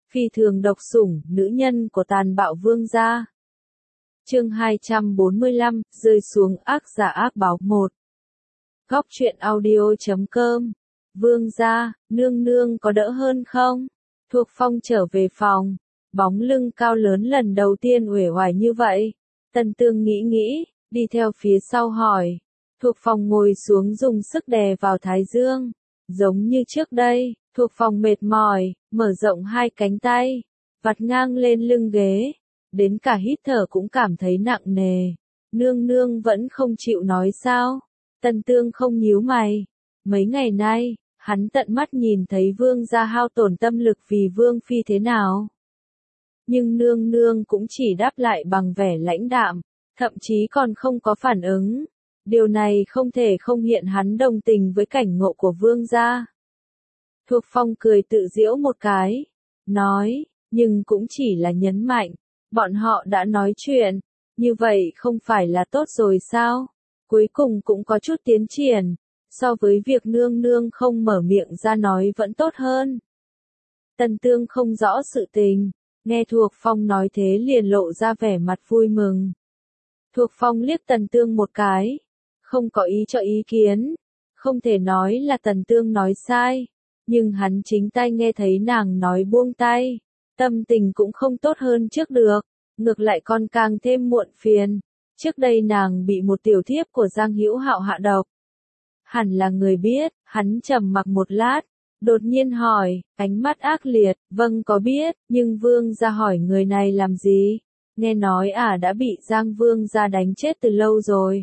Phi thường độc sủng, nữ nhân của tàn bạo vương gia. Chương 245, rơi xuống ác giả ác báo 1. Góc truyện audio.com. Vương gia, nương nương có đỡ hơn không? Thuộc Phong trở về phòng, bóng lưng cao lớn lần đầu tiên uể oải như vậy. Tần Tương nghĩ, đi theo phía sau hỏi. Thuộc Phong ngồi xuống dùng sức đè vào thái dương. Giống như trước đây, Thuộc Phong mệt mỏi, mở rộng hai cánh tay, vặt ngang lên lưng ghế. Đến cả hít thở cũng cảm thấy nặng nề. Nương nương vẫn không chịu nói sao? Tần Tương không nhíu mày. Mấy ngày nay, hắn tận mắt nhìn thấy vương gia hao tổn tâm lực vì vương phi thế nào. Nhưng nương nương cũng chỉ đáp lại bằng vẻ lãnh đạm, thậm chí còn không có phản ứng. Điều này không thể không hiện hắn đồng tình với cảnh ngộ của vương gia. Thuộc Phong cười tự giễu một cái, nói, nhưng cũng chỉ là nhấn mạnh, bọn họ đã nói chuyện, như vậy không phải là tốt rồi sao? Cuối cùng cũng có chút tiến triển, so với việc nương nương không mở miệng ra nói vẫn tốt hơn. Tần Tương không rõ sự tình, nghe Thuộc Phong nói thế liền lộ ra vẻ mặt vui mừng. Thuộc Phong liếc Tần Tương một cái, không có ý cho ý kiến, không thể nói là Tần Tương nói sai, nhưng hắn chính tay nghe thấy nàng nói buông tay, tâm tình cũng không tốt hơn trước được, ngược lại còn càng thêm muộn phiền. Trước đây nàng bị một tiểu thiếp của Giang Hữu Hạo hạ độc. Hẳn là người biết, hắn trầm mặc một lát, đột nhiên hỏi, ánh mắt ác liệt, vâng có biết, nhưng vương gia hỏi người này làm gì? Nghe nói đã bị Giang vương gia đánh chết từ lâu rồi.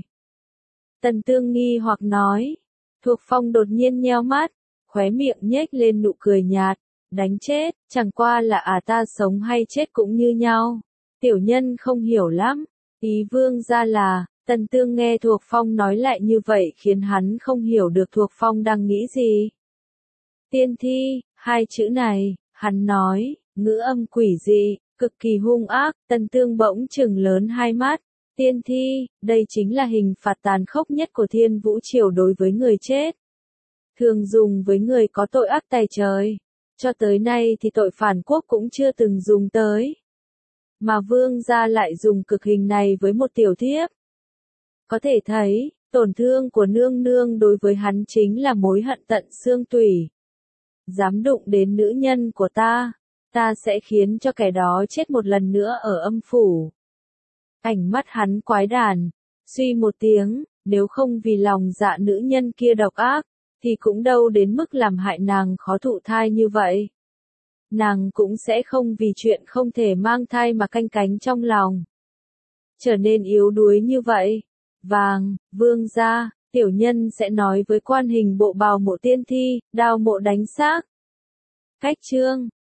Tần Tương nghi hoặc nói, Thuộc Phong đột nhiên nheo mắt, khóe miệng nhếch lên nụ cười nhạt, đánh chết, chẳng qua là ta sống hay chết cũng như nhau. Tiểu nhân không hiểu lắm, ý vương gia là, Tần Tương nghe Thuộc Phong nói lại như vậy khiến hắn không hiểu được Thuộc Phong đang nghĩ gì. Tiên thi, hai chữ này, hắn nói, ngữ âm quỷ dị, cực kỳ hung ác, Tần Tương bỗng trừng lớn hai mắt. Tiên thi, đây chính là hình phạt tàn khốc nhất của Thiên Vũ Triều đối với người chết. Thường dùng với người có tội ác tày trời. Cho tới nay thì tội phản quốc cũng chưa từng dùng tới. Mà vương gia lại dùng cực hình này với một tiểu thiếp. Có thể thấy, tổn thương của nương nương đối với hắn chính là mối hận tận xương tủy. Dám đụng đến nữ nhân của ta sẽ khiến cho kẻ đó chết một lần nữa ở âm phủ. Ánh mắt hắn quái đản, suy một tiếng, nếu không vì lòng dạ nữ nhân kia độc ác, thì cũng đâu đến mức làm hại nàng khó thụ thai như vậy. Nàng cũng sẽ không vì chuyện không thể mang thai mà canh cánh trong lòng. Trở nên yếu đuối như vậy. Vương gia, tiểu nhân sẽ nói với quan hình bộ bào mộ tiên thi, đao mộ đánh xác. Cách chương.